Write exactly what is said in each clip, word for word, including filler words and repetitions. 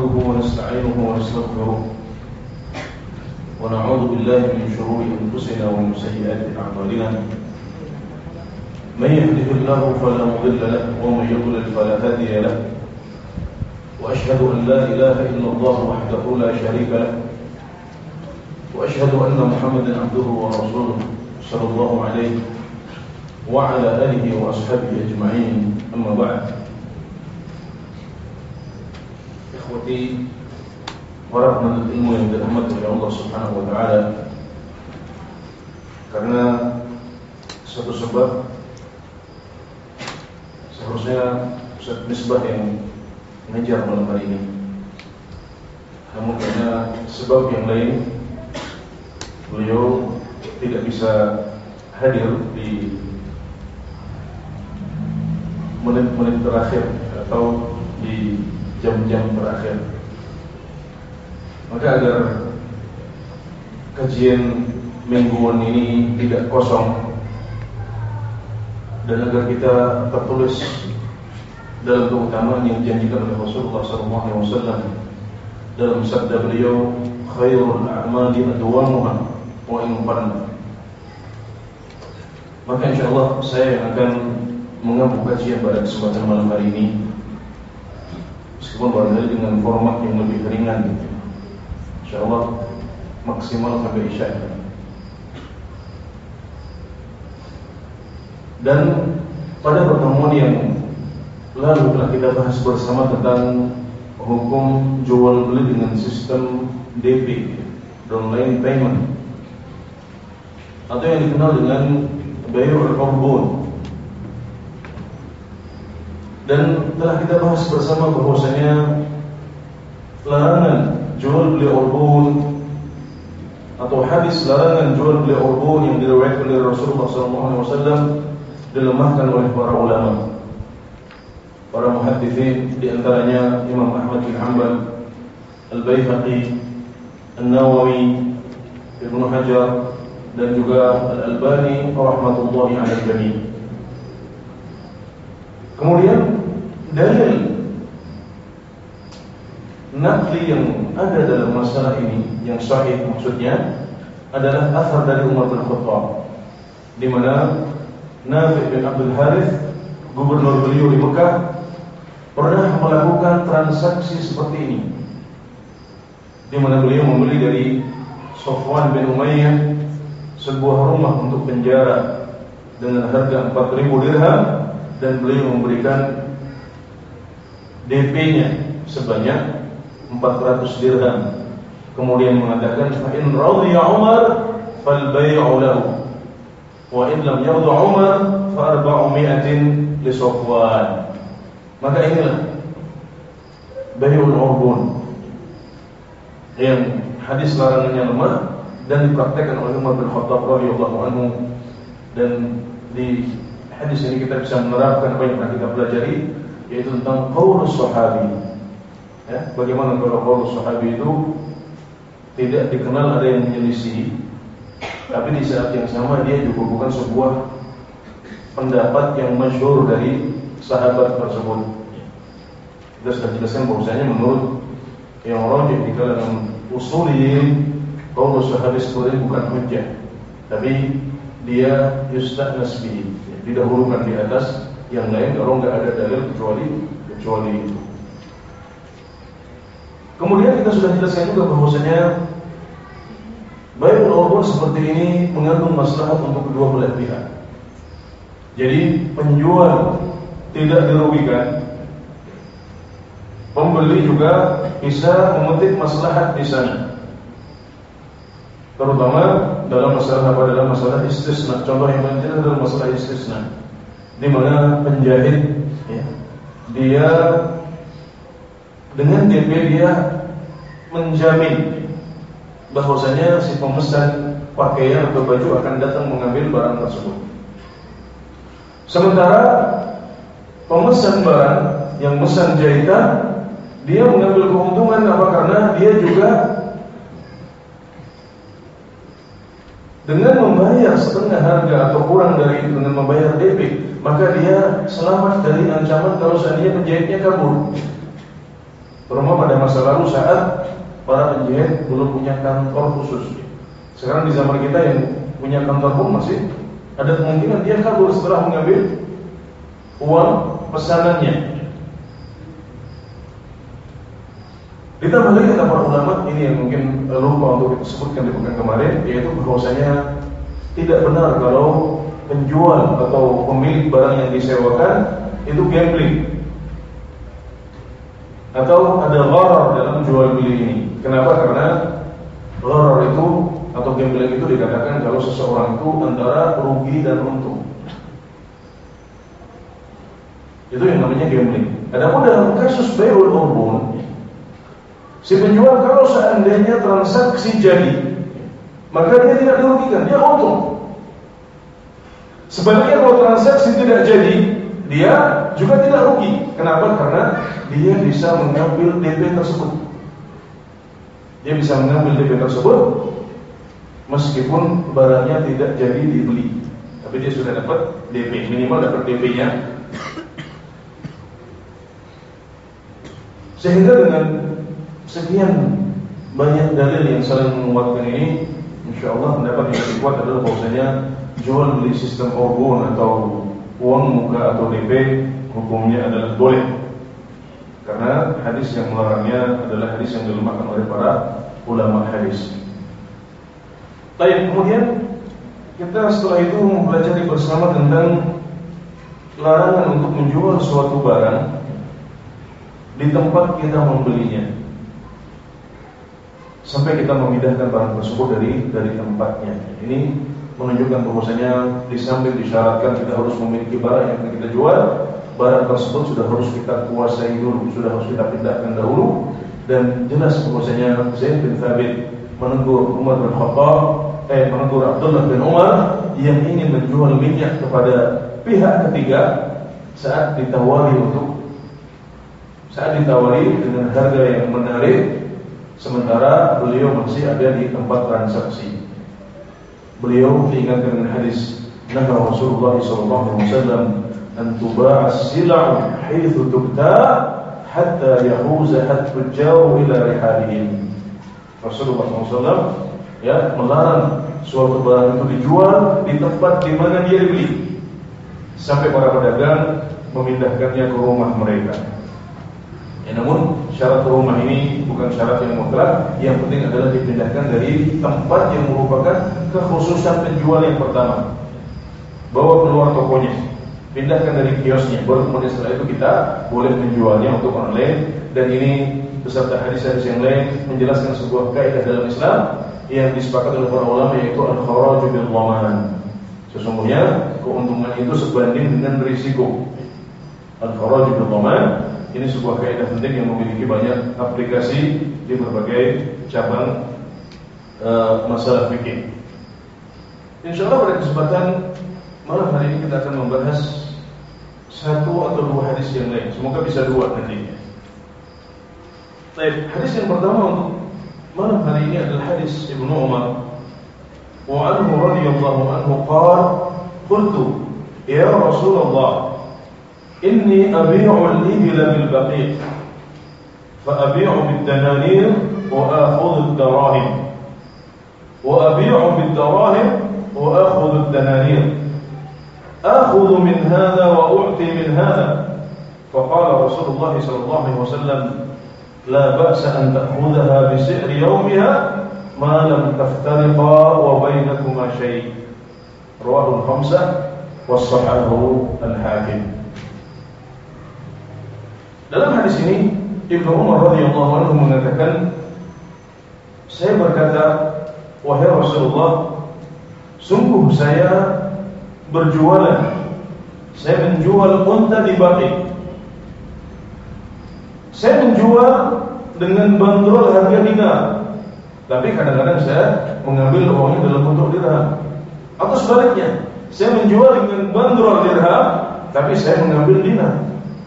ونستعينه ونستغفره ونعوذ بالله من شرور أنفسنا ومن سيئات أعمالنا من يهده الله فلا مضل له ومن يضلل فلا هادي له وأشهد أن لا إله إلا الله وحده لا شريك له وأشهد أن محمدا عبده ورسوله صلى الله عليه وعلى آله وأصحابه أجمعين. أما بعد. Ikhwati, para penuntut ilmu yang dirahmati oleh Allah Subhanahu wa taala, karena satu sebab seharusnya Ustaz Misbah yang mengajar malam hari ini, namun karena sebab yang lain beliau tidak bisa hadir di menit-menit terakhir atau di jam-jam terakhir. Maka agar kajian mingguan ini tidak kosong dan agar kita tertulis dalam keutamaan yang dijanjikan oleh Rasulullah sallallahu alaihi wasallam dalam sabda beliau, khairul a'mali adwamuha wa in qalla. Maka insyaallah saya yang akan mengampu kajian pada kesempatan malam hari ini, meskipun barangkali dengan format yang lebih ringan, gitu. InsyaAllah maksimal sampai isya. Dan pada pertemuan yang lalu telah kita bahas bersama tentang hukum jual beli dengan sistem D P, downline payment, atau yang dikenal dengan bay'ul urbun. Dan telah kita bahas bersama bahwasanya larangan jual beli urbun atau hadis larangan jual beli urbun yang diriwayatkan oleh Rasulullah sallallahu alaihi wasallam dilemahkan oleh para ulama, para muhadditsin, di antaranya Imam Ahmad bin Hanbal, Al-Baihaqi, An-Nawawi, Ibnu Hajar, dan juga Al-Albani rahmatullahi alaihi jami'. Kemudian dalil nakli yang ada dalam masalah ini yang sahih maksudnya adalah asar dari Umar bin Khattab, di mana Nafi' bin Abdul Harith, gubernur beliau di Mekah, pernah melakukan transaksi seperti ini, di mana beliau membeli dari Sofwan bin Umayyah sebuah rumah untuk penjara dengan harga empat ribu dirham, dan beliau memberikan D P-nya sebanyak empat ratus dirham. Kemudian mengatakan, fa in radiya Umar fal bay'u lahu wa in lam yarda Umar fa arba'umi'atin li Safwan. Maka inilah bay'ul urbun yang hadis larangannya lemah dan dipraktekkan oleh Umar bin Khattab radhiyallahu anhu. Dan di hadis ini kita bisa menerapkan apa yang pernah kita pelajari, yaitu tentang qaulus sahabi. Ya, bagaimana kalau qaulus sahabi itu tidak dikenal ada yang menyelisih, tapi di saat yang sama dia juga bukan sebuah pendapat yang masyhur dari sahabat tersebut. Kita sudah jelaskan bahwasanya menurut yang rajih di kalangan usuliyin, qaulus sahabi sebenarnya bukan hujjah, tapi dia yustahnas bihi, didahulukan di atas yang lain kalau enggak ada dalil kecuali kecuali itu. Kemudian kita sudah jelaskan juga bahwasanya bay'ul urbun seperti ini mengandung maslahat untuk kedua belah pihak. Jadi penjual tidak dirugikan, pembeli juga bisa memetik maslahat di sana, terutama dalam masalah apa dalam masalah istisna. Contoh yang paling jelas adalah masalah istisna, di mana penjahit ya, dia dengan D P dia menjamin bahwasanya si pemesan pakaian atau baju akan datang mengambil barang tersebut. Sementara pemesan barang yang memesan jahitan, dia mengambil keuntungan apa? Karena dia juga dengan membayar setengah harga atau kurang dari itu, dengan membayar D P, maka dia selamat dari ancaman kalau seandainya penjahitnya kabur. Terutama pada masa lalu saat para penjahit belum punya kantor khusus. Sekarang di zaman kita yang punya kantor pun masih ada kemungkinan dia kabur setelah mengambil uang pesanannya. Ditambah lagi kata para ulama, ini yang mungkin lupa untuk disebutkan di pekan kemarin, yaitu bahwasanya tidak benar kalau penjual atau pemilik barang yang disewakan itu gambling atau ada gharar dalam jual beli ini. Kenapa? Karena gharar itu atau gambling itu dikatakan kalau seseorang itu antara rugi dan untung. Itu yang namanya gambling. Adapun dalam kasus bai'ul urbun, si penjual kalau seandainya transaksi jadi, maka dia tidak dirugikan, dia untung. Sebaliknya kalau transaksi tidak jadi, dia juga tidak rugi. Kenapa? Karena dia bisa mengambil D P tersebut. Dia bisa mengambil D P tersebut meskipun barangnya tidak jadi dibeli, tapi dia sudah dapat D P, minimal dapat D P-nya. Sehingga dengan sekian banyak dalil yang saling menguatkan ini, insyaallah pendapat yang lebih kuat adalah bahwasanya jual beli sistem orbon atau uang muka atau D P hukumnya adalah boleh, karena hadis yang melarangnya adalah hadis yang dilemahkan oleh para ulama hadis. Baik, kemudian kita setelah itu mempelajari bersama tentang larangan untuk menjual suatu barang di tempat kita membelinya sampai kita memindahkan barang tersebut dari dari tempatnya. Ini menunjukkan bahwasanya di samping disyaratkan kita harus memiliki barang yang akan kita jual, barang tersebut sudah harus kita kuasai dulu, sudah harus kita pindahkan dahulu. Dan jelas bahwasanya Zaid bin Thabit menegur Umar bin Khattab, eh menegur Abdullah bin Umar yang ingin menjual minyak kepada pihak ketiga saat ditawari untuk saat ditawari dengan harga yang menarik, sementara beliau masih ada di tempat transaksi. Beliau diingatkan dengan hadis Nabi Rasulullah sallallahu alaihi wasallam an tuba'a as-sil'u haitsu tubta' hatta yahuza at-tujjar ila rihalihim. Rasulullah sallallahu alaihi wasallam ya melarang suatu barang itu dijual di tempat di mana dia dibeli sampai para pedagang memindahkannya ke rumah mereka. Ya, namun syarat rumah ini bukan syarat yang mutlak. Yang penting adalah dipindahkan dari tempat yang merupakan kekhususan penjual yang pertama. Bawa keluar tokonya, pindahkan dari kiosnya, baru kemudian setelah itu kita boleh menjualnya untuk online. Dan ini beserta hadis-hadis yang lain menjelaskan sebuah kaidah dalam Islam yang disepakati oleh para ulama, yaitu al-kharaju bil dhaman. Sesungguhnya keuntungan itu sebanding dengan risiko. Al-kharaju bil dhaman ini sebuah kaidah penting yang memiliki banyak aplikasi di berbagai cabang uh, masalah fikih. Insyaallah pada kesempatan malam hari ini kita akan membahas satu atau dua hadis yang lain. Semoga bisa dua nantinya. Baik, hadis yang pertama untuk malam hari ini adalah hadis Ibnu Umar. Wa anhu radhiyallahu anhu qala qultu ya Rasulullah inni abi'u al-ibla bil baqiq fa abi'u bid dananir wa akhudhu ad-darahim wa abi'u bid darahim wa akhudhu ad-dananir akhudhu min hadha wa u'ti min hadha faqala Rasulullah sallallahu alaihi wasallam la ba'sa an ta'khudhaha bi si'ri yawmiha ma lam taftariqa wa bainakuma shay' rawahu al-khamsah wa sahahahu al-hakim. Dalam hadis ini Ibnu Umar radhiyallahu anhu mengatakan, saya berkata, wahai Rasulullah, sungguh saya berjualan, saya menjual unta di Baqi. Saya menjual dengan bandrol harga dinar, tapi kadang-kadang saya mengambil uangnya dalam bentuk dirham. Atau sebaliknya, saya menjual dengan bandrol dirham, tapi saya mengambil dinar.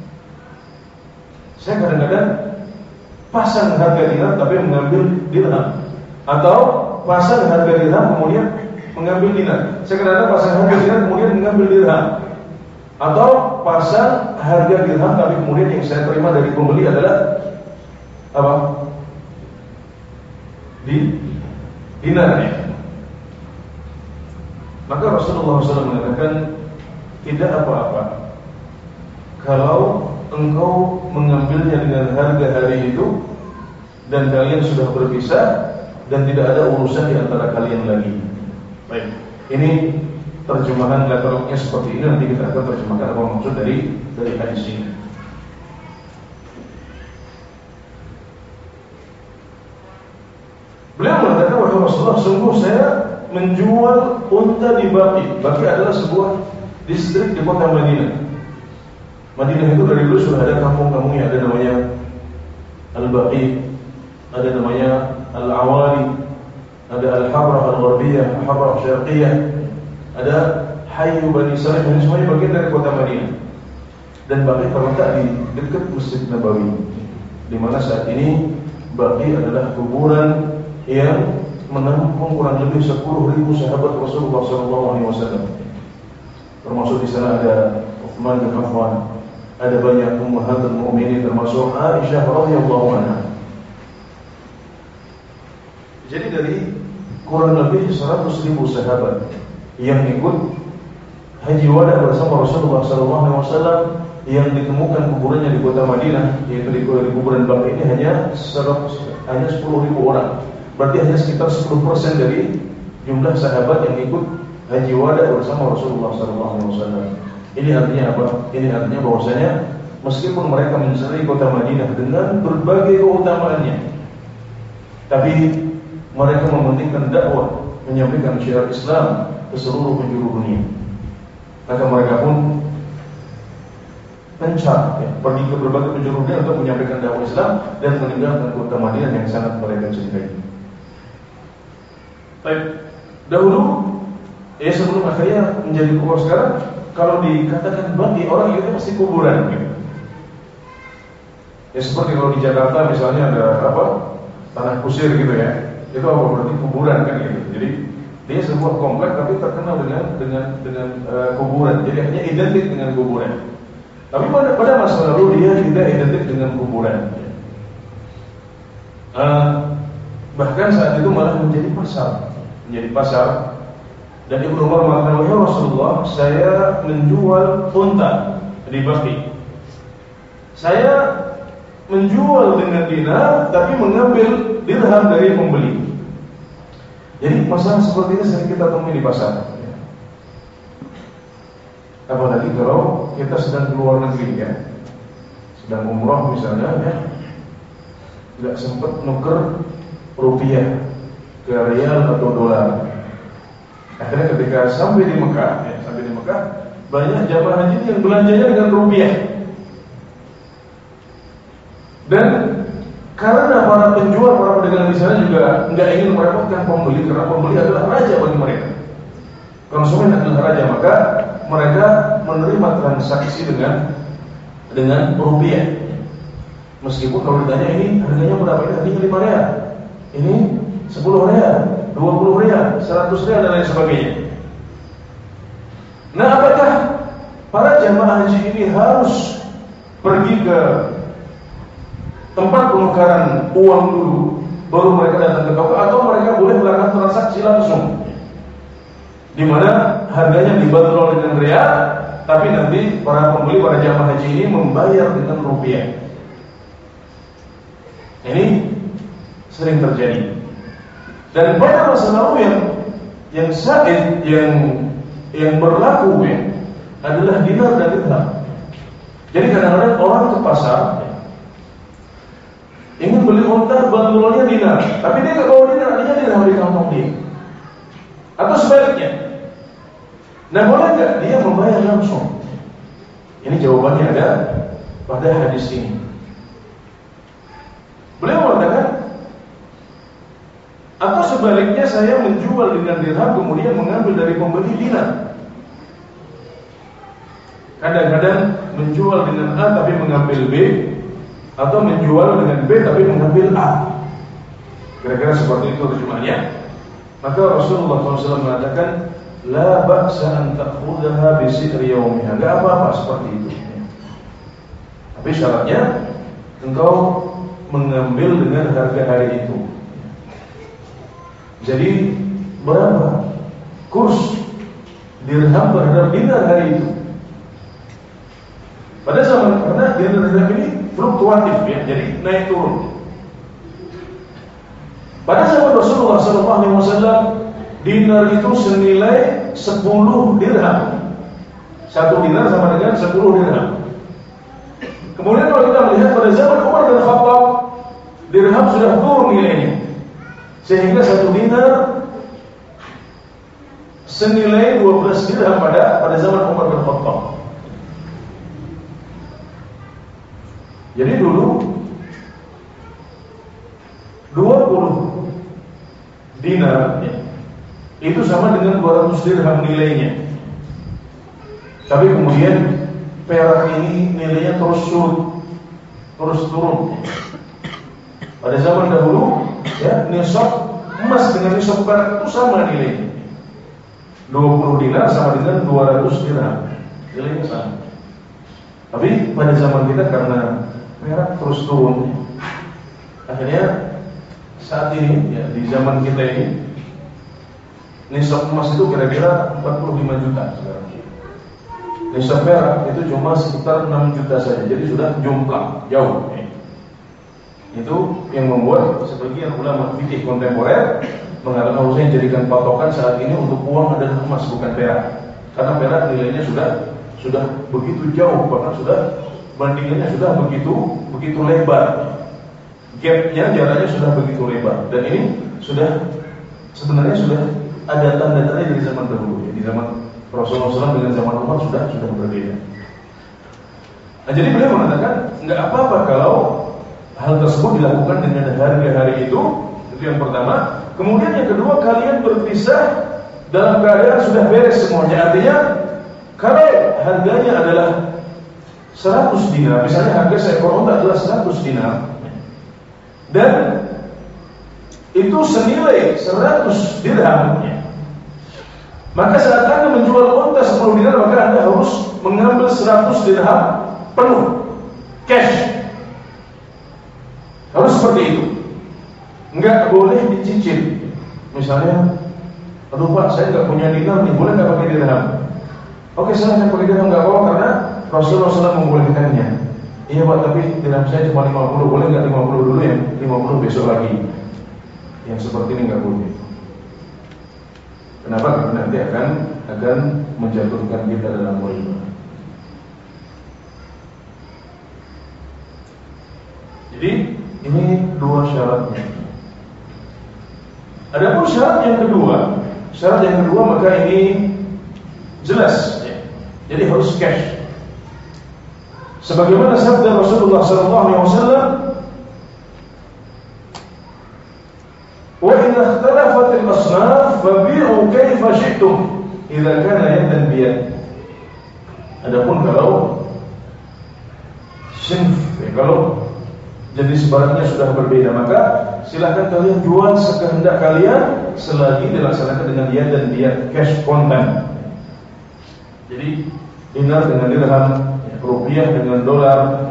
Saya kadang-kadang pasang harga dinar tapi mengambil dirham, atau pasang harga dirham kemudian mengambil dinar. Saya kadang-kadang pasang harga dinar kemudian mengambil dirham, atau pasang harga dirham tapi kemudian yang saya terima dari pembeli adalah apa? Di dinar ya. Maka Rasulullah shallallahu alaihi wasallam mengatakan tidak apa-apa kalau engkau mengambilnya dengan harga hari itu dan kalian sudah berpisah dan tidak ada urusan di antara kalian lagi. Baik, ini terjemahan letterlocknya seperti ini. Nanti kita akan terjemahkan apa maksud dari dari hadis ini. Beliau mengatakan, wahai Rasulullah, sungguh saya menjual unta di Baqi. Baqi adalah sebuah distrik di kota Madinah. Madinah itu dari dulu sudah ada kampung-kampungnya. Ada namanya Al-Baqi, ada namanya Al-Awali, ada Al-Habrah Al-Gharbiyah, Al-Habrah Syarqiyah, ada Hayyu Bani Salim. Ini semuanya bagian dari kota Madinah. Dan Baqi terletak di dekat Masjid Nabawi, di mana saat ini Baqi adalah kuburan yang menampung kurang lebih sepuluh ribu sahabat Rasulullah shallallahu alaihi wasallam. Termasuk di sana ada Utsman bin Affan, ada banyak ummahatul mukminin termasuk Aisyah radhiyallahu anha. Jadi dari kurang lebih seratus ribu sahabat yang ikut haji wada bersama Rasulullah shallallahu alaihi wasallam yang ditemukan kuburannya di kota Madinah, yaitu di kuburan Baqi ini hanya seratus, hanya sepuluh ribu orang. Berarti hanya sekitar sepuluh persen dari jumlah sahabat yang ikut haji wada bersama Rasulullah shallallahu alaihi wasallam. Ini artinya apa? Ini artinya bahwasanya meskipun mereka mencari kota Madinah dengan berbagai keutamaannya, tapi mereka mementingkan dakwah, menyampaikan syiar Islam ke seluruh penjuru dunia. Maka mereka pun mencar, ya, pergi ke berbagai penjuru dunia untuk menyampaikan dakwah Islam dan meninggalkan kota Madinah yang sangat mereka cintai. Baik, dahulu, ya sebelum akhirnya menjadi kubur sekarang, kalau dikatakan Baqi, orang itu pasti kuburan. Gitu. Ya seperti kalau di Jakarta misalnya ada apa, tanah kusir gitu ya, itu apa berarti kuburan kan gitu. Jadi dia sebuah komplek tapi terkenal dengan dengan dengan uh, kuburan. Jadi hanya identik dengan kuburan. Tapi pada, pada masa lalu dia tidak identik dengan kuburan. Uh, bahkan saat itu malah menjadi pasar, menjadi pasar. Dan Ibnu Umar mengatakan, wahai Rasulullah, saya menjual unta di Baqi. Saya menjual dengan dinar, tapi mengambil dirham dari pembeli. Jadi masalah seperti ini sering kita temui di pasar. Apalagi kalau kita sedang keluar negeri ya, sedang umroh misalnya ya, tidak sempat nuker rupiah ke rial atau dolar. Akhirnya ketika sampai di Mekah, ya, sampai di Mekah, banyak jamaah haji yang belanjanya dengan rupiah. Dan karena para penjual, para pedagang di sana juga nggak ingin merepotkan pembeli, karena pembeli adalah raja bagi mereka. Konsumen adalah raja, maka mereka menerima transaksi dengan dengan rupiah. Meskipun kalau ditanya ini harganya berapa, ini harganya lima real, ini sepuluh real, dua puluh real, seratus real dan lain sebagainya. Nah, apakah para jamaah haji ini harus pergi ke tempat penukaran uang dulu baru mereka datang ke toko, atau mereka boleh melakukan transaksi langsung di mana harganya dibanderol dengan real, tapi nanti para pembeli, para jamaah haji ini membayar dengan rupiah? Ini sering terjadi. Dan pada masa lalu yang yang sahih, yang yang berlaku ya, adalah dinar dan dirham. Jadi kadang-kadang orang ke pasar ya, ingin beli unta, banderolnya dinar, tapi dia nggak bawa dinar, artinya dirham di kantong dia. Atau sebaliknya. Nah, boleh nggak dia membayar langsung? Ini jawabannya ada pada hadis ini. Beliau mengatakan, atau sebaliknya saya menjual dengan dirham kemudian mengambil dari pembeli dinar. Kadang-kadang menjual dengan A tapi mengambil B, atau menjual dengan B tapi mengambil A. Kira-kira seperti itu terjemahannya. Maka Rasulullah shallallahu alaihi wasallam mengatakan, la ba'sa an ta'khudhaha bi sidri yawmiha. Enggak apa-apa seperti itu. Tapi syaratnya engkau mengambil dengan harga hari itu. Jadi berapa kurs dirham terhadap dinar hari itu? Pada zaman, karena dinar dirham ini fluktuatif ya, jadi naik turun. Pada zaman Rasulullah shallallahu alaihi wasallam, dinar itu senilai sepuluh dirham. Satu dinar sama dengan sepuluh dirham. Kemudian kalau kita melihat pada zaman Umar bin Khattab, dirham sudah turun nilainya, sehingga satu dinar senilai dua belas dirham pada pada zaman Umar bin Khattab. Jadi dulu dua puluh dinar ya, itu sama dengan dua ratus dirham nilainya. Tapi kemudian perak ini nilainya terus turun, terus turun. Pada zaman dahulu, ya, nisab emas dengan nisab perak itu sama nilainya. dua puluh dinar sama dengan dua ratus dirham, nilainya sama. Tapi pada zaman kita karena perak terus turun, akhirnya saat ini, ya, di zaman kita ini, nisab emas itu kira-kira empat puluh lima juta sekarang. Nisab perak itu cuma sekitar enam juta saja, jadi sudah jomplang jauh. Itu yang membuat sebagian ulama fikih kontemporer mengatakan harusnya jadikan patokan saat ini untuk uang adalah emas bukan perak, karena perak nilainya sudah sudah begitu jauh, bahkan sudah bandingannya sudah begitu begitu lebar, gapnya jaraknya sudah begitu lebar, dan ini sudah sebenarnya sudah ada tanda-tanda dari zaman dahulu, ya, di zaman Rasulullah shallallahu alaihi wasallam dengan zaman Umar sudah sudah berbeda. Nah, jadi beliau mengatakan nggak apa-apa kalau hal tersebut dilakukan dengan harga hari itu. Itu yang pertama. Kemudian yang kedua, kalian berpisah dalam keadaan sudah beres semuanya. Artinya kalau harganya adalah seratus dinar, misalnya harga seekor unta adalah seratus dinar, dan itu senilai seratus dirham, maka saat Anda menjual unta sepuluh dinar, maka Anda harus mengambil seratus dirham penuh cash. Harus seperti itu. Enggak boleh dicicil. Misalnya, aduh Pak, saya enggak punya dinar nih, boleh enggak pakai dirham? Oke, silahkan pakai dirham, enggak apa-apa, karena Rasulullah shallallahu alaihi wasallam membolehkannya. Iya Pak, tapi dirham saya cuma lima puluh, boleh enggak lima puluh dulu, yang lima puluh besok lagi? Yang seperti ini enggak boleh. Kenapa? Karena nanti akan akan menjatuhkan kita dalam riba. Jadi ini dua syaratnya. Adapun syarat yang kedua, syarat yang kedua maka ini jelas, ya. Jadi harus cash. Sebagaimana sabda Rasulullah sallallahu alaihi wasallam, "Wa in ikhtalafat al-asnaf fabi'u kayfa syi'tum idza kana yadan biyad." Adapun kalau sinf, ya, kalau jenis barangnya sudah berbeda, maka silahkan kalian jual sekehendak kalian selagi dilaksanakan dengan yad dan biyad, cash kontan. Jadi dinar dengan dirham, rupiah dengan dolar,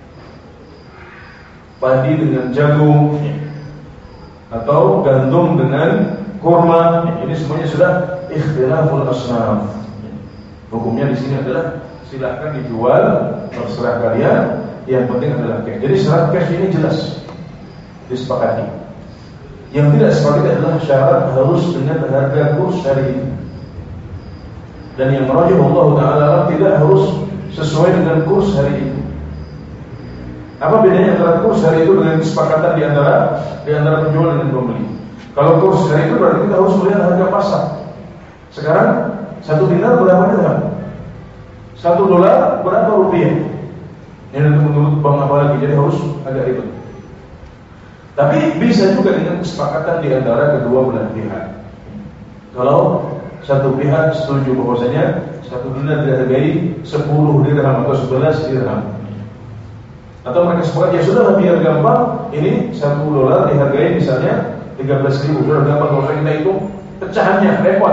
padi dengan jagung, atau gandum dengan kurma. Ini semuanya sudah ikhtilaful asnaf. Hukumnya di sini adalah silahkan dijual, terserah kalian. Yang penting adalah cash. Jadi syarat cash ini jelas disepakati. Yang tidak sepakati adalah syarat harus dengan harga kurs hari ini. Dan yang merajih Allah Ta'ala tidak harus sesuai dengan kurs hari itu. Apa bedanya antara kurs hari itu dengan kesepakatan di antara di antara penjual dan pembeli? Kalau kurs hari itu berarti kita harus melihat harga pasar. Sekarang satu dinar berapa dirham? Satu dolar berapa rupiah? Ini menurut bank apa lagi, jadi harus agak ribet. Tapi bisa juga dengan kesepakatan di antara kedua belah pihak. Kalau satu pihak setuju bahwasanya satu dinar dihargai sepuluh dirham atau sebelas dirham, atau mereka sepakat ya sudah biar gampang, ini satu dolar dihargai misalnya tiga belas ribu, sudah gampang kalau kita hitung pecahannya, repot,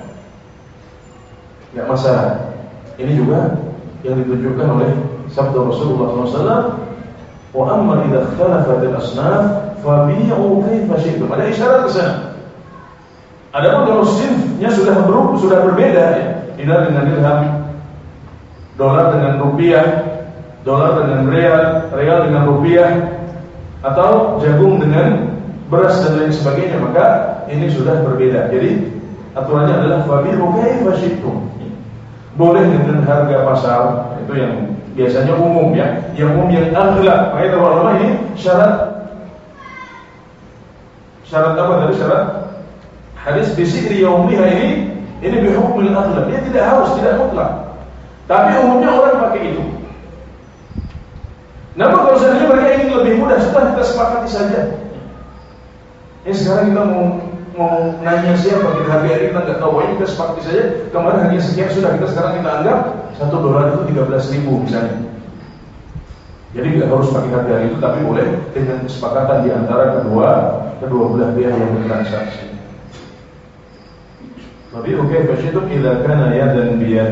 nggak masalah. Ini juga yang ditunjukkan oleh sabda Rasulullah shallallahu alaihi wasallam, Wa amma idza ikhtalafat al-asnaf fabi'u kaifa syi'tum. Ada isyarat ke sana. Adapun kalau sinfnya sudah berubah, sudah berbeda ya. Dinar dengan dirham, dolar dengan rupiah, dolar dengan real, real dengan rupiah, atau jagung dengan beras dan lain sebagainya, maka ini sudah berbeda. Jadi aturannya adalah fabi'u kaifa syi'tum. Boleh dengan harga pasar, itu yang biasanya umum ya, yang umum yang aghlab. Makanya para ulama ini syarat syarat apa tadi syarat hadis bisikri yaumiha ini ini bihukmil aghlab. Dia tidak harus, tidak mutlak. Tapi umumnya orang pakai itu. Namun kalau seandainya mereka ingin lebih mudah, sudah kita sepakati saja. Ini sekarang kita mau mau nanya siapa kita harga ini kita nggak tahu, ini kita sepakati saja. Kemarin harga sekian sudah, kita sekarang kita anggap satu dolar itu tiga belas ribu misalnya. Jadi nggak harus pakai harga itu, tapi boleh dengan kesepakatan di antara kedua kedua belah pihak yang bertransaksi. Tapi oke, fasyitum idza kana yadan biyad.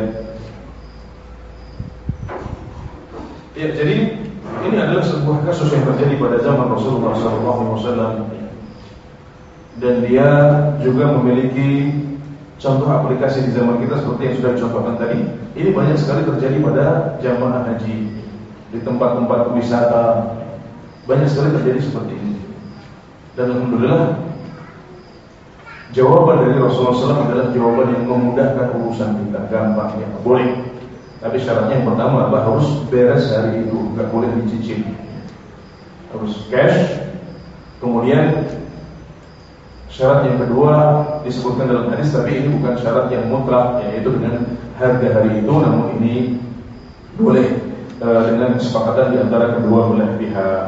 Ya, jadi ini adalah sebuah kasus yang terjadi pada zaman Rasulullah sallallahu alaihi wasallam. Dan dia juga memiliki contoh aplikasi di zaman kita seperti yang sudah dicontohkan tadi. Ini banyak sekali terjadi pada jamaah haji, di tempat-tempat wisata, banyak sekali terjadi seperti ini. Dan alhamdulillah jawaban dari Rasulullah sallallahu alaihi wasallam adalah jawaban yang memudahkan urusan kita, gampang ya, boleh. Tapi syaratnya yang pertama apa? Harus beres hari itu, nggak boleh dicicil, harus cash. Kemudian syarat yang kedua disebutkan dalam hadis, tapi ini bukan syarat yang mutlak, yaitu dengan harga hari itu, namun ini boleh e, dengan kesepakatan di antara kedua belah pihak.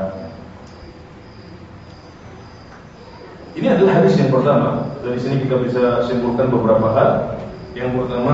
Ini adalah hadis yang pertama. Dari sini kita bisa simpulkan beberapa hal. Yang pertama,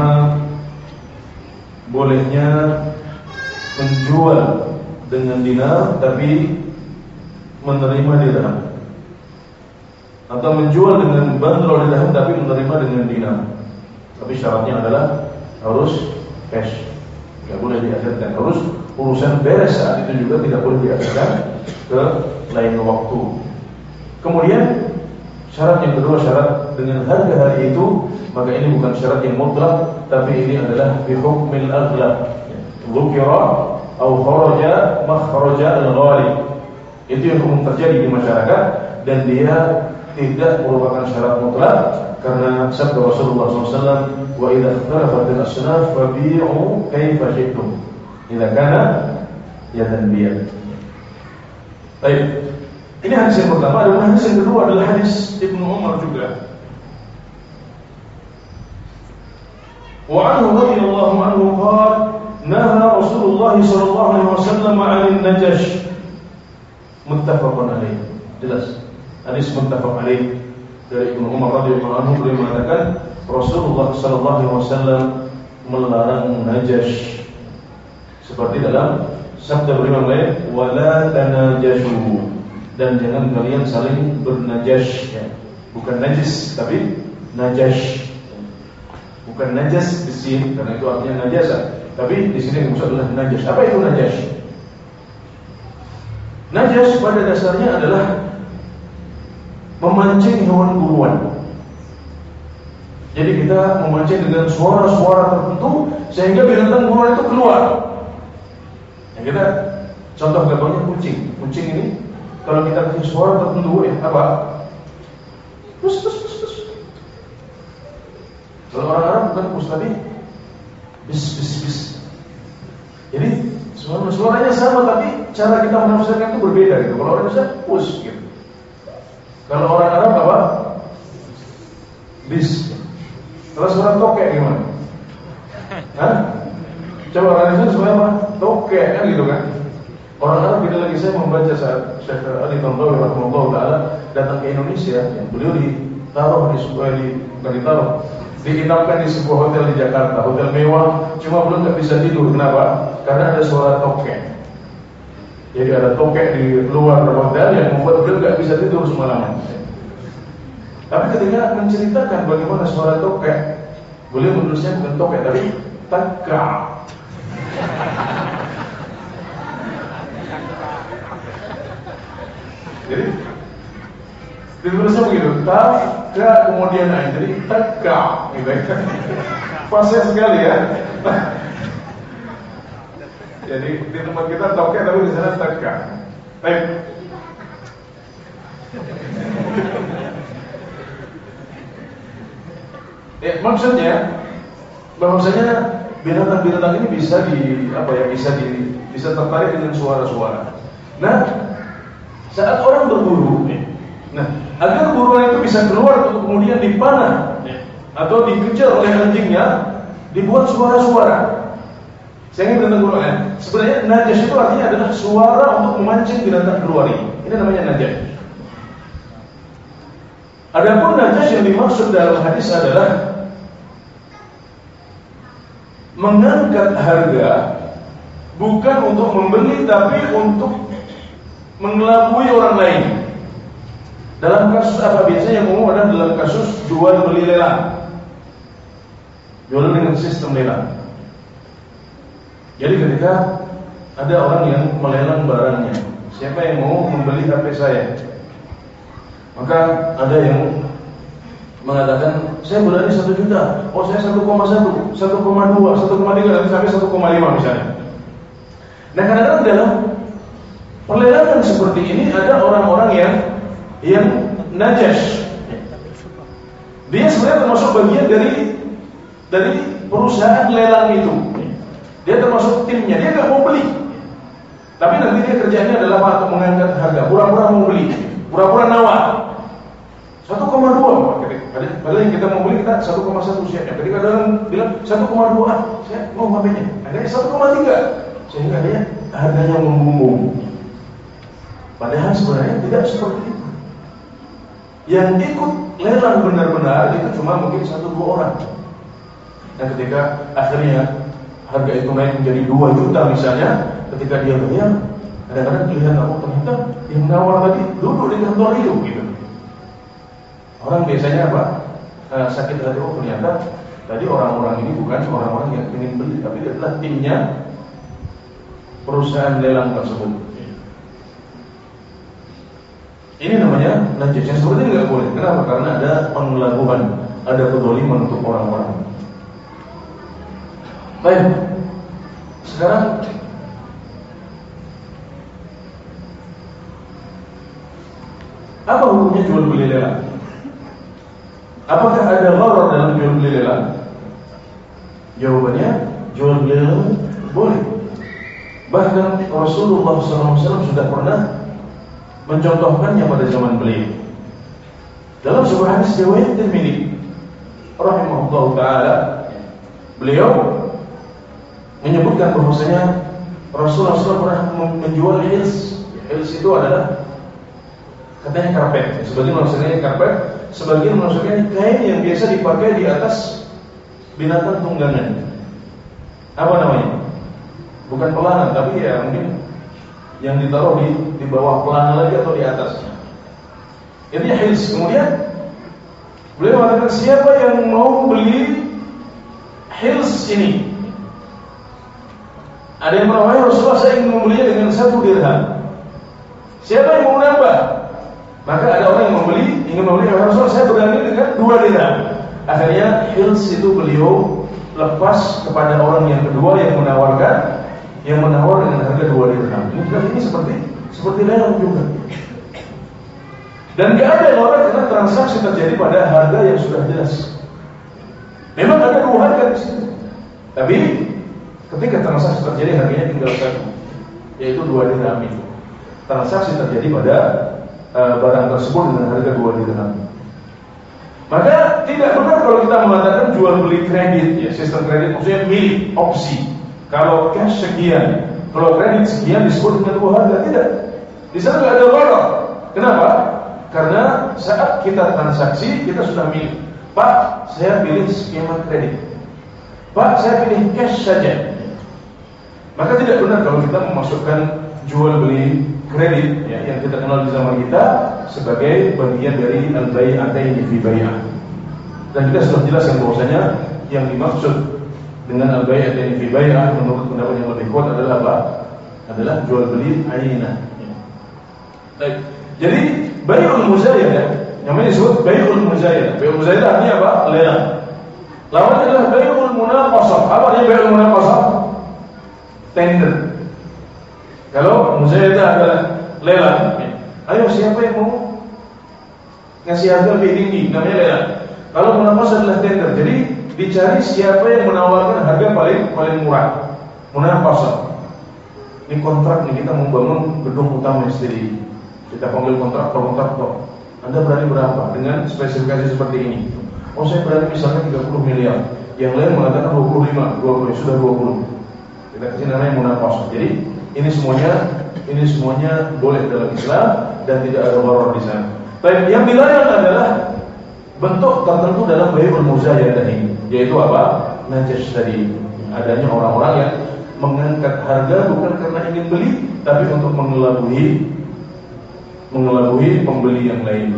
bolehnya menjual dengan dinar tapi menerima dirham, atau menjual dengan bandrol dirham tapi menerima dengan dinar. Tapi syaratnya adalah harus cash, tidak boleh diakhirkan. Harus urusan beres saat itu juga, tidak boleh diakhirkan ke lain waktu. Kemudian syarat yang kedua, syarat dengan harga hari itu, maka ini bukan syarat yang mutlak, tapi ini adalah bihukmil aghlab. Dzukira au kharaja makhraja al-ghalib. Itu yang umum terjadi di masyarakat, dan dia tidak merupakan syarat mutlak, karena sabda Rasulullah sallallahu alaihi wasallam, wa idza ikhtalafat al-asnaf fabi'u kaifa syi'tum idza kana yadan biyad. Baik. Ini hadis yang pertama. Dan hadis yang kedua adalah hadis Ibnu Umar juga. Wa anhu radhiyallahu anhu qala naha Rasulullah sallallahu alaihi wasallam 'anil najash. Muttafaqun alaih. Jelas. Hadis muttafaq alaih dari Ibnu Umar radhiyallahu anhu, beliau mengatakan Rasulullah sallallahu alaihi wasallam melarang najash. Seperti dalam sabda beliau lain, wala tanajashu. Dan jangan kalian saling bernajash ya. Bukan najis, tapi najash. Bukan najas di sini, karena itu artinya najasa. Tapi di sini yang maksud adalah najash. Apa itu najash? Najash pada dasarnya adalah memancing hewan buruan. Jadi kita memancing dengan suara-suara tertentu sehingga binatang buruan itu keluar. Ya, kita contoh gampangnya kucing. Kucing ini kalau kita kasih suara tertentu, eh apa? Pus, pus, pus, pus. Kalau orang Arab bukan pus, tapi bis, bis, bis. Jadi suara suaranya sama, tapi cara kita menafsirkan itu berbeda gitu. Kalau orang Indonesia pus gitu. Kalau orang Arab apa? Bis. Kalau suara tokek gimana? Hah? Coba orang Indonesia suara apa? Tokek kan gitu kan? Orang Arab kita lagi, saya membaca saat Syekh Ali Tantawi rahimahullah taala datang ke Indonesia, yang beliau ditaruh di sebuah di bukan ditaruh, diinapkan di sebuah hotel di Jakarta, hotel mewah, cuma belum nggak bisa tidur. Kenapa? Karena ada suara tokek. Jadi ada tokek di luar hotel yang membuat beliau nggak bisa tidur semalaman. Tapi ketika menceritakan bagaimana suara tokek, beliau menulisnya bukan tokek tapi taka. Jadi ditulisnya begitu, taka kemudian ain, jadi taka, gitu ya. Fase sekali ya. Jadi di tempat kita toke tapi di sana taka. Baik. Ya, maksudnya bahwasanya binatang-binatang ini bisa di apa ya bisa di bisa tertarik dengan suara-suara. Nah, saat orang berburu, nah agar buruan itu bisa keluar untuk kemudian dipanah atau dikejar oleh anjingnya, dibuat suara-suara. Saya ingin tentang Quran. Sebenarnya najas itu artinya adalah suara untuk memancing binatang keluar ini. Ini namanya najas. Adapun najas yang dimaksud dalam hadis adalah mengangkat harga bukan untuk membeli tapi untuk mengelabui orang lain. Dalam kasus apa biasanya yang umum adalah dalam kasus jual beli lelang. Jual dengan sistem lelang. Jadi ketika ada orang yang melelang barangnya, siapa yang mau membeli H P saya? Maka ada yang mengatakan saya berani satu juta, oh saya satu koma satu, satu koma dua, satu koma tiga, sampai satu koma lima misalnya. Nah kadang-kadang dalam pelelangan seperti ini ada orang-orang yang yang najas. Dia sebenarnya termasuk bagian dari dari perusahaan lelang itu. Dia termasuk timnya, dia nggak mau beli. Tapi nanti dia kerjanya adalah untuk mengangkat harga, pura-pura mau beli, pura-pura nawar. satu koma dua, padahal yang kita mau beli kita satu koma satu siap. Ketika ada orang bilang satu koma dua, saya mau H P-nya. Ada satu koma tiga, sehingga dia harganya membumbung. Padahal sebenarnya tidak seperti itu. Yang ikut lelang benar-benar itu cuma mungkin satu dua orang. Dan ketika akhirnya harga itu naik menjadi dua juta misalnya, ketika dia bayar, kadang-kadang dilihat aku ternyata yang nawar tadi duduk di kantor itu gitu. Orang biasanya apa? Eh, sakit hati, oh ternyata tadi orang-orang ini bukan orang-orang yang ingin beli, tapi dia adalah timnya perusahaan lelang tersebut. Ini namanya najis. Yang seperti ini nggak boleh. Kenapa? Karena ada pengelabuhan, ada kedoliman untuk orang-orang. Baik. Sekarang apa hukumnya jual beli lelang? Apakah ada gharar dalam jual beli lelang? Jawabannya, jual beli lelang boleh. Bahkan Rasulullah shallallahu alaihi wasallam sudah pernah mencontohkannya pada zaman beliau. Dalam sebuah hadis riwayat Tirmidzi, rahimahullah taala, beliau menyebutkan bahwasanya Rasulullah shallallahu alaihi wasallam pernah menjual hils. Hils itu adalah katanya karpet. Sebagian maksudnya karpet, sebagian maksudnya kain yang biasa dipakai di atas binatang tunggangan. Apa namanya? Bukan pelana, tapi ya mungkin yang ditaruh di, di bawah pelana lagi atau di atasnya. Ini hils. Kemudian beliau mengatakan siapa yang mau beli hils ini? Ada yang menawarkan Rasulullah, saya ingin membelinya dengan satu dirham. Siapa yang mau nambah? Maka ada orang yang membeli, ingin membeli, Rasulullah saya berani dengan dua dirham. Akhirnya hils itu beliau lepas kepada orang yang kedua yang menawarkan, yang menawar dengan harga dua dirham. Ini ini seperti seperti lelang juga. Dan gak ada orang karena transaksi terjadi pada harga yang sudah jelas. Memang ada dua harga di sini, tapi ketika transaksi terjadi harganya tinggal satu, yaitu dua dirham itu. Transaksi terjadi pada uh, barang tersebut dengan harga dua dirham. Maka tidak benar kalau kita mengatakan jual beli kredit, ya sistem kredit maksudnya milik, opsi. Kalau cash sekian, kalau kredit sekian disebut dengan dua harga, tidak. Di sana tidak ada gharar. Kenapa? Karena saat kita transaksi kita sudah milih. Pak, saya pilih skema kredit. Pak, saya pilih cash saja. Maka tidak benar kalau kita memasukkan jual beli kredit, ya, yang kita kenal di zaman kita sebagai bagian dari al-bai'ataini fi bai'ah. Dan kita sudah jelaskan bahwasanya yang dimaksud dengan al-bai'ataini fi bai'ah menurut pendapat yang lebih kuat adalah apa? Adalah jual beli ainah. Baik. Jadi bai'ul muzayadah, namanya disebut bai'ul muzayadah. Bai'ul muzayadah artinya apa? Lelang. Lawannya adalah bai'ul munaqashah. Apa artinya bai'ul munaqashah? Tender. Kalau muzayadah adalah lelang, ayo siapa yang mau ngasih harga lebih tinggi, namanya lelang. Kalau munaqashah adalah tender. Jadi dicari siapa yang menawarkan harga paling paling murah. Munaqashah. Ini kontrak nih, kita membangun gedung utama S T D I. Kita panggil kontraktor-kontraktor. Anda berani berapa dengan spesifikasi seperti ini? Oh, saya berani misalnya tiga puluh miliar. Yang lain mengatakan dua puluh lima, dua puluh, sudah dua puluh. Kita kasih namanya munaqashah. Jadi ini semuanya ini semuanya boleh dalam Islam dan tidak ada gharar di sana. Baik, yang dilarang adalah bentuk tertentu dalam bai'ul muzayadah ini, yaitu apa? Najas tadi. Adanya orang-orang yang mengangkat harga bukan karena ingin beli, tapi untuk mengelabui mengelabui pembeli yang lain.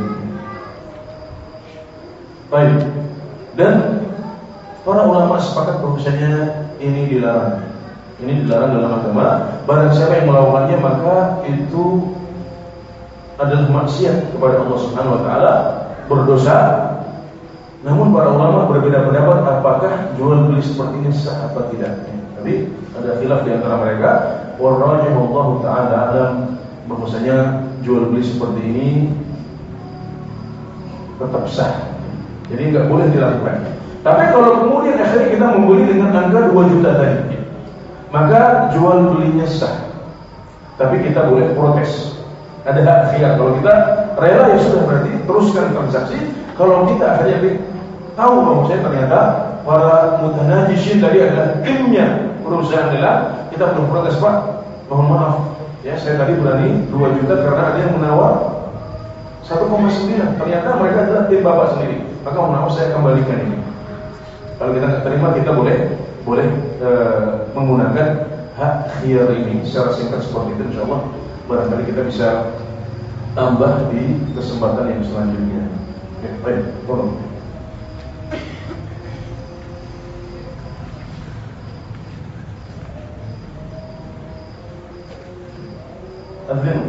Baik. Dan para ulama sepakat bahwasanya ini dilarang. Ini dilarang dalam agama. Barang siapa yang melakukannya maka itu adalah maksiat kepada Allah Subhanahu wa taala, berdosa. Namun para ulama berbeda pendapat apakah jual beli seperti ini sah atau tidak. Tapi ada khilaf di antara mereka. Wallahu ta'ala alam, bahwasanya jual beli seperti ini tetap sah. Jadi nggak boleh dilakukan. Tapi kalau kemudian akhirnya kita membeli dengan angka dua juta tadi, maka jual belinya sah. Tapi kita boleh protes. Ada hak khiyar. Kalau kita rela ya sudah, berarti teruskan transaksi. Kalau kita akhirnya tahu bahwa saya ternyata para mutanajishin tadi adalah timnya perusahaan lelang, kita belum protes, Pak, mohon maaf ya, saya tadi berani dua juta karena ada yang menawar satu koma sembilan, ternyata mereka adalah tim bapak sendiri, maka mohon maaf saya kembalikan ini. Kalau kita tidak terima, kita boleh boleh e, menggunakan hak khiyar ini secara singkat seperti itu. Insyaallah barangkali kita bisa tambah di kesempatan yang selanjutnya. Oke, baik, tolong. Azim.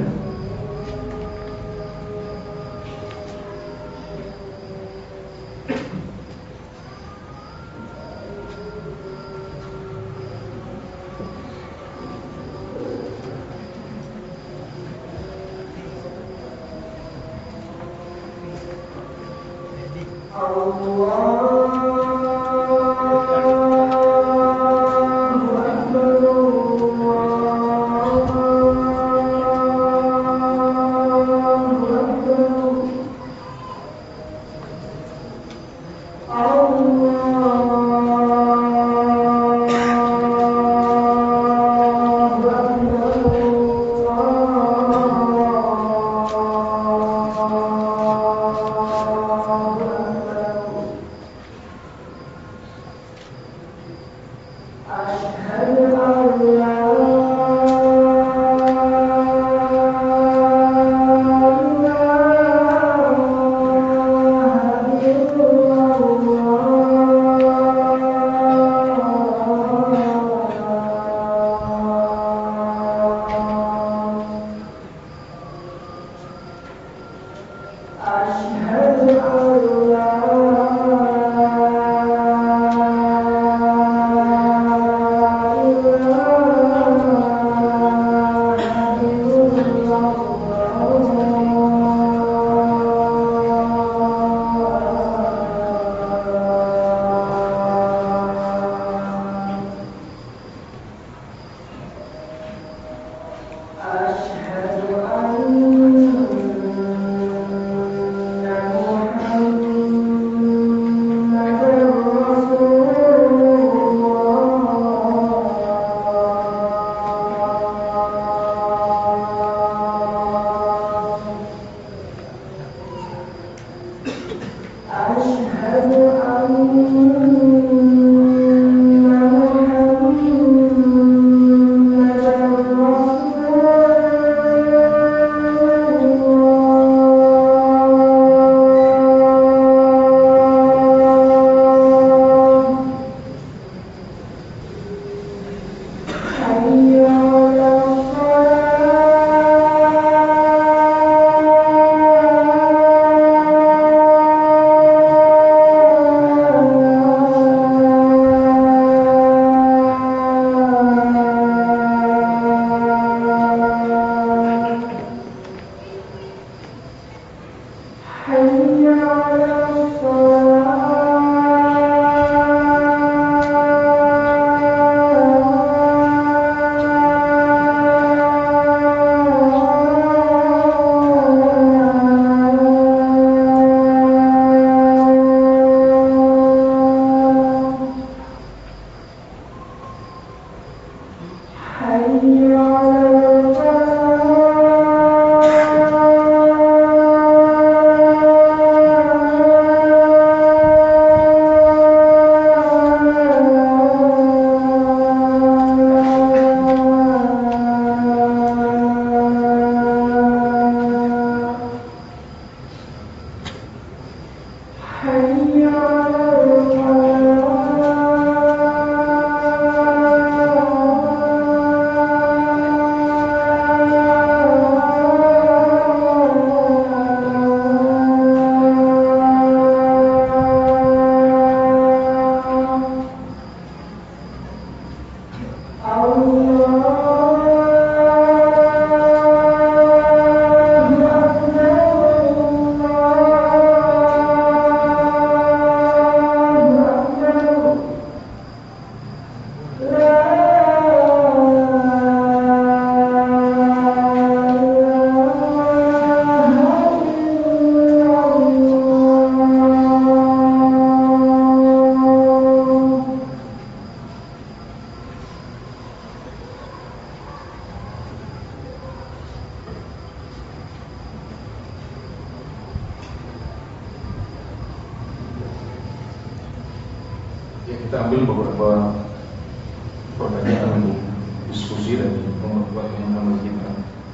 kita ambil beberapa pertanyaan untuk diskusi dan memperkuat pemahaman kita.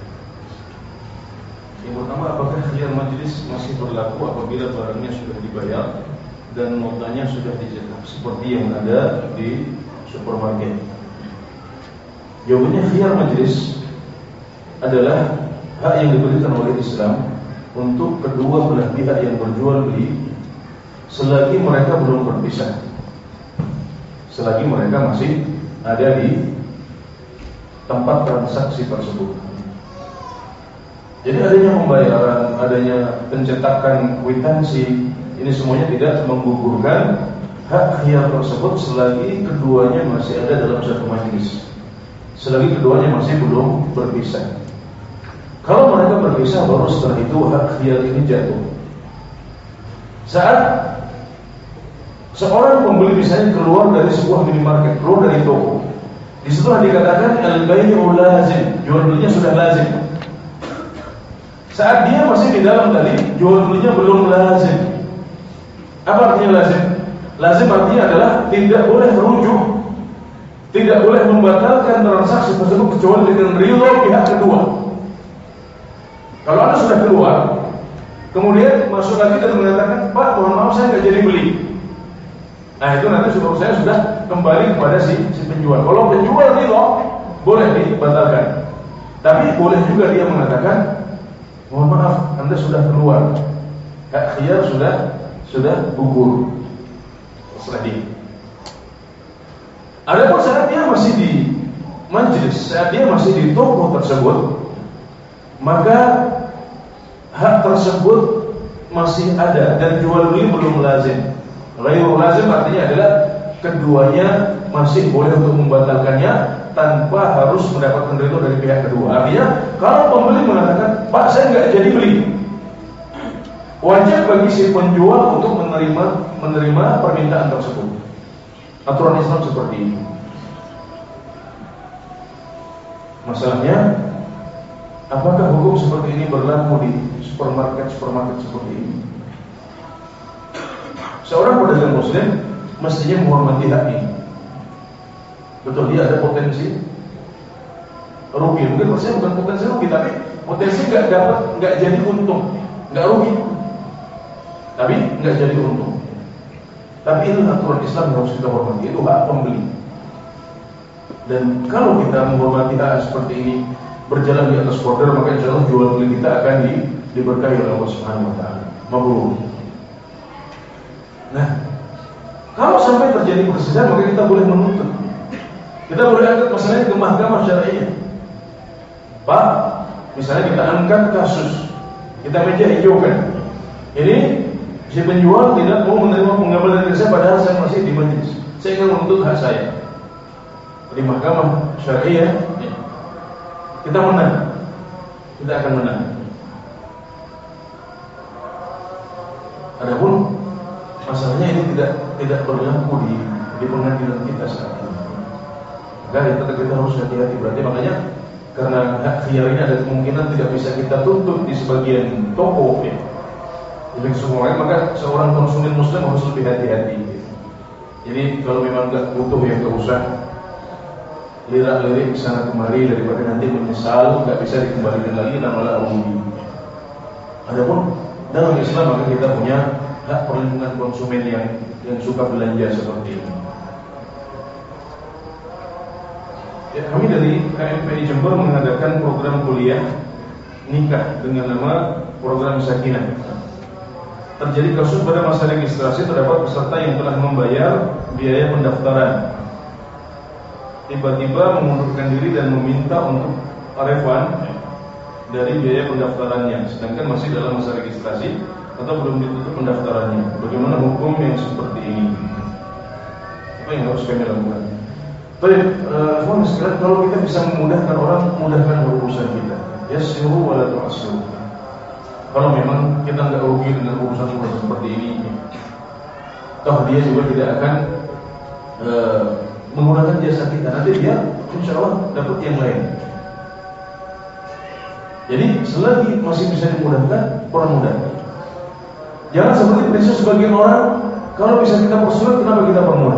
Yang pertama, apakah khiyar majelis masih berlaku apabila barangnya sudah dibayar dan notanya sudah dicetak seperti yang ada di supermarket? Jawabannya, khiyar majelis adalah hak yang diberikan oleh Islam untuk kedua belah pihak yang berjual beli selagi mereka belum berpisah, selagi mereka masih ada di tempat transaksi tersebut. Jadi adanya pembayaran, adanya pencetakan kwitansi, ini semuanya tidak menggugurkan hak khiyar tersebut selagi keduanya masih ada dalam satu majelis, selagi keduanya masih belum berpisah. Kalau mereka berpisah, baru setelah itu hak khiyar ini jatuh. Saat seorang pembeli misalnya keluar dari sebuah minimarket, keluar dari toko, di situ dikatakan al-bai'u lazim, jual belinya sudah lazim. Saat dia masih di dalam tadi, jual belinya belum lazim. Apa artinya lazim? Lazim artinya adalah tidak boleh merujuk, tidak boleh membatalkan transaksi tersebut kecuali dengan ridho pihak kedua. Kalau Anda sudah keluar, kemudian masuk lagi dan mengatakan, Pak, mohon maaf saya nggak jadi beli. Nah itu nanti sudah saya sudah kembali kepada si, si penjual. Kalau penjual ridho, boleh dibatalkan. Tapi boleh juga dia mengatakan, mohon maaf, Anda sudah keluar, hak khiyar sudah sudah gugur. Selesai. Adapun saat dia masih di majelis, saat dia masih di toko tersebut, maka hak tersebut masih ada dan jual beli belum lazim. Ghairu lazim artinya adalah keduanya masih boleh untuk membatalkannya tanpa harus mendapatkan ridho dari pihak kedua. Artinya kalau pembeli mengatakan, Pak, saya nggak jadi beli, wajib bagi si penjual untuk menerima menerima permintaan tersebut. Aturan Islam seperti ini. Masalahnya, apakah hukum seperti ini berlaku di supermarket-supermarket seperti ini? Seorang pedagang muslim mestinya menghormati hak ini. Betul, dia ada potensi rugi. Mungkin maksudnya bukan potensi rugi, tapi potensi nggak dapat, nggak jadi untung, nggak rugi, tapi nggak jadi untung. Tapi itu aturan Islam yang harus kita hormati, itu hak pembeli. Dan kalau kita menghormati hak seperti ini, berjalan di atas koridor, maka insya Allah jual beli kita akan di, diberkahi oleh Allah Subhanahu Wa Taala. Mabrur. Nah, kalau sampai terjadi perselisihan, maka kita boleh menuntut. Kita boleh angkat masalahnya ke mahkamah syar'iyyah. Pak, misalnya kita angkat kasus, kita meja hijaukan. Jadi si penjual tidak mau menerima pengambilan dari saya padahal saya masih di majelis. Saya ingin menuntut hak saya di mahkamah syariah. Ya. Kita menang, kita akan menang. Adapun masalahnya ini tidak tidak berlaku di di pengadilan kita saat ini. Maka kita, kita harus hati-hati. Berarti makanya karena hak khiyar ini ada kemungkinan tidak bisa kita tuntut di sebagian toko, ya. Jadi semua maka seorang konsumen muslim harus lebih hati-hati. Jadi kalau memang nggak butuh yang nggak usah lirak-lirik sana kemari daripada nanti menyesal nggak bisa dikembalikan lagi dan malah rugi. Adapun dalam Islam maka kita punya hak perlindungan konsumen yang yang suka belanja seperti ini. Ya, kami dari K M P I Jember mengadakan program kuliah nikah dengan nama program Sakinah. Terjadi kasus pada masa registrasi terdapat peserta yang telah membayar biaya pendaftaran, tiba-tiba mengundurkan diri dan meminta untuk refund dari biaya pendaftarannya, sedangkan masih dalam masa registrasi atau belum ditutup pendaftarannya. Bagaimana hukum yang seperti ini? Apa yang harus kami lakukan? Baik, uh, sekarang kalau kita bisa memudahkan orang, mudahkan urusan kita. Yassiru wa la tu'assiru. Kalau memang kita nggak rugi dengan urusan-urusan seperti ini, toh dia juga tidak akan uh, menggunakan jasa kita. Nanti dia insya Allah dapat yang lain. Jadi selagi masih bisa dimudahkan, permudahkan. Jangan seperti prinsip sebagian orang, kalau bisa kita persulit, kenapa kita permudah?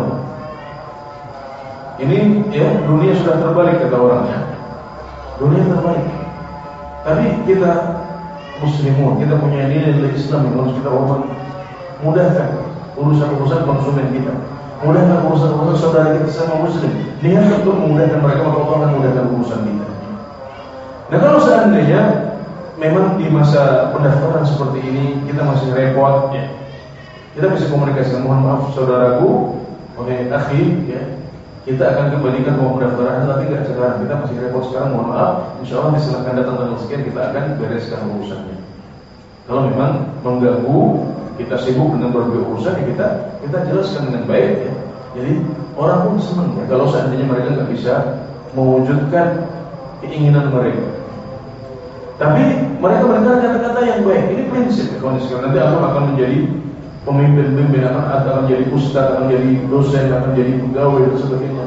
Ini ya dunia sudah terbalik kata orangnya. Dunia terbalik. Tapi kita muslimun, kita punya nilai Islam yang harus kita hormati. Mudahkan urusan-urusan konsumen kita. Mudahkan urusan-urusan saudara kita sama muslim. Niat untuk memudahkan mereka, maka Allah akan mudahkan urusan kita. Nah kalau seandainya memang di masa pendaftaran seperti ini kita masih repot, ya, kita bisa komunikasikan, mohon maaf saudaraku, oleh akhi, ya, kita akan kembalikan uang pendaftaran, tapi nggak sekarang, kita masih repot sekarang, mohon maaf, insya Allah silakan datang tanggal sekian, kita akan bereskan urusannya. Kalau memang mengganggu, kita sibuk dengan berbagai urusan, ya kita kita jelaskan dengan baik, ya. Jadi orang pun senang, ya, kalau seandainya mereka nggak bisa mewujudkan keinginan mereka. Tapi mereka mendengar kata-kata yang baik. Ini prinsip ya, kawan sekalian. Nanti Allah akan menjadi pemimpin-pemimpin, akan akan menjadi ustaz, akan menjadi dosen, akan menjadi pegawai dan sebagainya.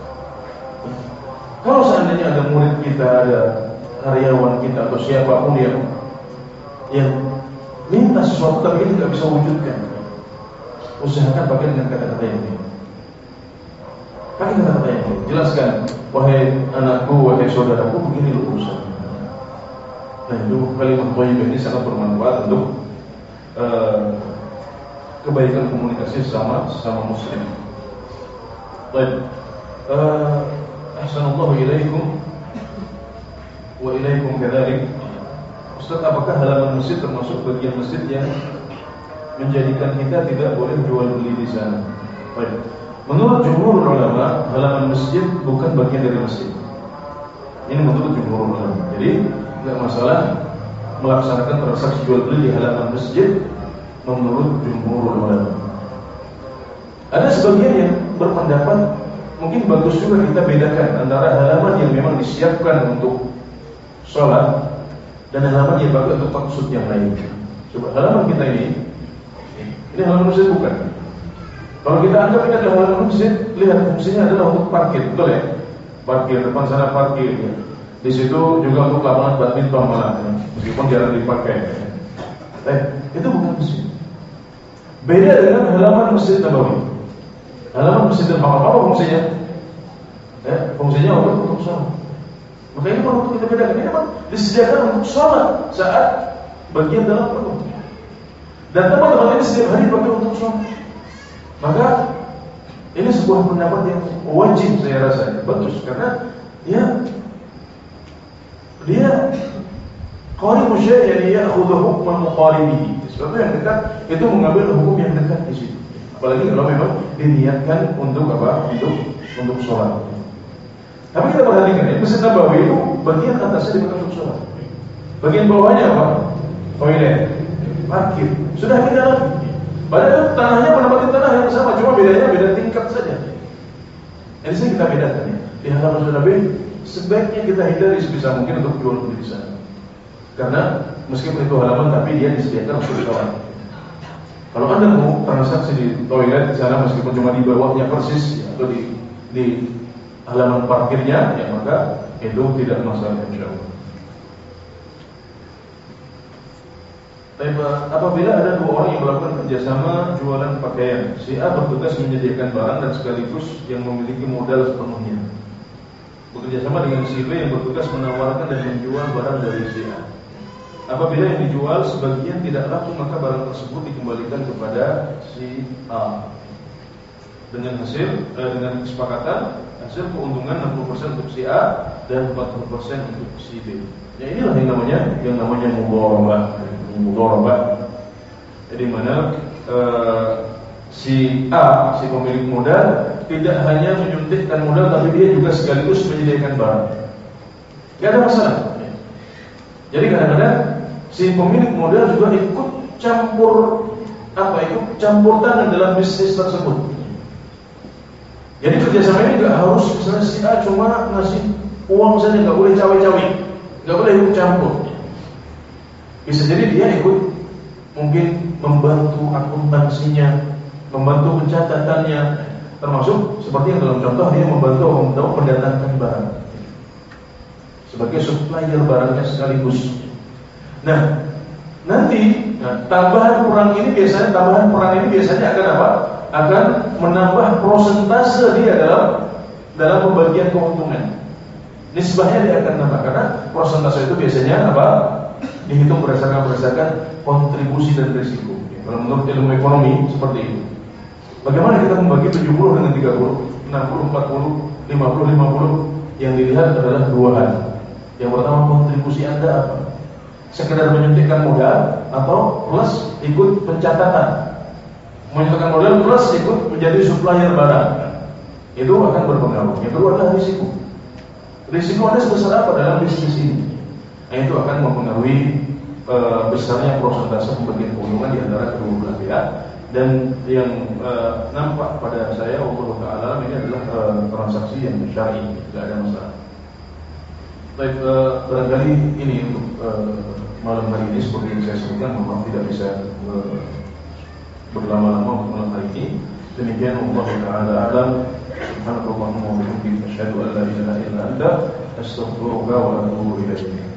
Kalau seandainya ada murid kita, ada karyawan kita atau siapapun yang yang minta sesuatu tapi kita tidak bisa wujudkan, usahakan pakai dengan kata-kata yang baik. Pakai kata-kata yang baik. Jelaskan, wahai anakku, wahai saudaraku, begini loh urusan. Nah itu kalimat thayyibah ini sangat bermanfaat untuk uh, kebaikan komunikasi sama sama muslim. Baik, uh, ahsanallahu ilaikum wa ilaikum kadzalik. Ustaz, apakah halaman masjid termasuk bagian masjid yang menjadikan kita tidak boleh jual beli di sana? Baik, menurut jumhur ulama halaman masjid bukan bagian dari masjid. Ini menurut jumhur ulama. Jadi tidak masalah melaksanakan transaksi jual beli di halaman masjid menurut jumhur ulama. Ada sebagian yang berpendapat mungkin bagus juga kita bedakan antara halaman yang memang disiapkan untuk sholat dan halaman yang bagus untuk maksud yang lain. Coba halaman kita ini, ini halaman masjid bukan? Kalau kita anggap ini adalah halaman masjid, lihat fungsinya adalah untuk parkir, betul ya? Parkir, depan sana parkir ya. Di situ juga untuk lapangan badminton malah, ya. Meskipun jarang dipakai. Ya. Eh, itu bukan masjid. Beda dengan halaman Masjid Nabawi. Halaman Masjid Nabawi apa fungsinya? Eh, fungsinya untuk untuk sholat. Maka ini perlu kita bedakan. Ini memang disediakan untuk sholat saat bagian dalam perut. Dan teman-teman ini setiap hari dipakai untuk sholat. Maka ini sebuah pendapat yang wajib saya rasa bagus karena ya dia qaribu syai' yani ya'khudhu hukman muqaribihi. Sebabnya yang dekat itu mengambil hukum yang dekat di situ. Apalagi kalau memang diniatkan untuk apa? Untuk untuk sholat. Tapi kita perhatikan ya, Masjid Nabawi itu bagian atasnya dipakai untuk sholat. Bagian bawahnya apa? Toilet. parkir, sudah pindah lagi. Padahal tanahnya menempati tanah yang sama, cuma bedanya beda tingkat saja. Jadi saya kita bedakan ya. Di halaman saudara B, sebaiknya kita hindari sebisa mungkin untuk jual beli di sana. Karena meskipun itu halaman, tapi dia disediakan untuk kawan. Kalau Anda mau transaksi di toilet di sana, meskipun cuma di bawahnya persis ya, atau di di halaman parkirnya, ya maka itu tidak masalah insyaallah. Tapi apabila ada dua orang yang melakukan kerjasama jualan pakaian, si A bertugas menyediakan barang dan sekaligus yang memiliki modal sepenuhnya. Bekerjasama dengan si B yang bertugas menawarkan dan menjual barang dari si A. Apabila yang dijual sebagian tidak laku, maka barang tersebut dikembalikan kepada si A dengan hasil eh, dengan kesepakatan hasil keuntungan enam puluh persen untuk si A dan empat puluh persen untuk si B. Ya inilah yang namanya yang namanya mudharabah. Mudharabah. Jadi mana eh, si A, si pemilik modal tidak hanya menyuntikkan modal, tapi dia juga sekaligus menyediakan barang. Tidak ada masalah. Jadi kadang-kadang si pemilik modal juga ikut campur apa? Ikut campur tangan dalam bisnis tersebut. Jadi kerjasama ini nggak harus misalnya si A cuma ngasih uang saja, nggak boleh cawe-cawe, nggak boleh ikut campur. Bisa jadi dia ikut mungkin membantu akuntansinya, membantu pencatatannya, termasuk seperti yang dalam contoh dia membantu membantu mendatangkan barang sebagai supplier barangnya sekaligus. Nah, nanti nah, tambahan perang ini biasanya tambahan perang ini biasanya akan apa? Akan menambah prosentase dia dalam dalam pembagian keuntungan. Nisbahnya dia akan nambah karena prosentase itu biasanya apa? Dihitung berdasarkan berdasarkan kontribusi dan risiko. Kalau menurut ilmu ekonomi seperti itu. Bagaimana kita membagi tujuh puluh dengan tiga puluh, enam puluh, empat puluh, lima puluh, lima puluh? Yang dilihat adalah dua hal. Yang pertama, kontribusi Anda apa? Sekedar menyuntikkan modal atau plus ikut pencatatan. Menyuntikkan modal plus ikut menjadi supplier barang. Itu akan berpengaruh. Yang kedua adalah risiko. Risiko Anda sebesar apa dalam bisnis ini? Nah, itu akan mempengaruhi e, besarnya prosentase pembagian keuntungan di antara kedua belah pihak. Dan yang e, nampak pada saya wallahu ta'ala ini adalah e, transaksi yang syar'i, tidak ada masalah. Baik, e, barangkali ini untuk e, malam hari ini seperti yang saya sebutkan, mohon maaf tidak bisa e, berlama-lama untuk malam hari ini. Demikian wallahu ta'ala alam. Subhanallahumma wa bihamdika asyhadu an la ilaha illa anta astaghfiruka wa atubu ilaik.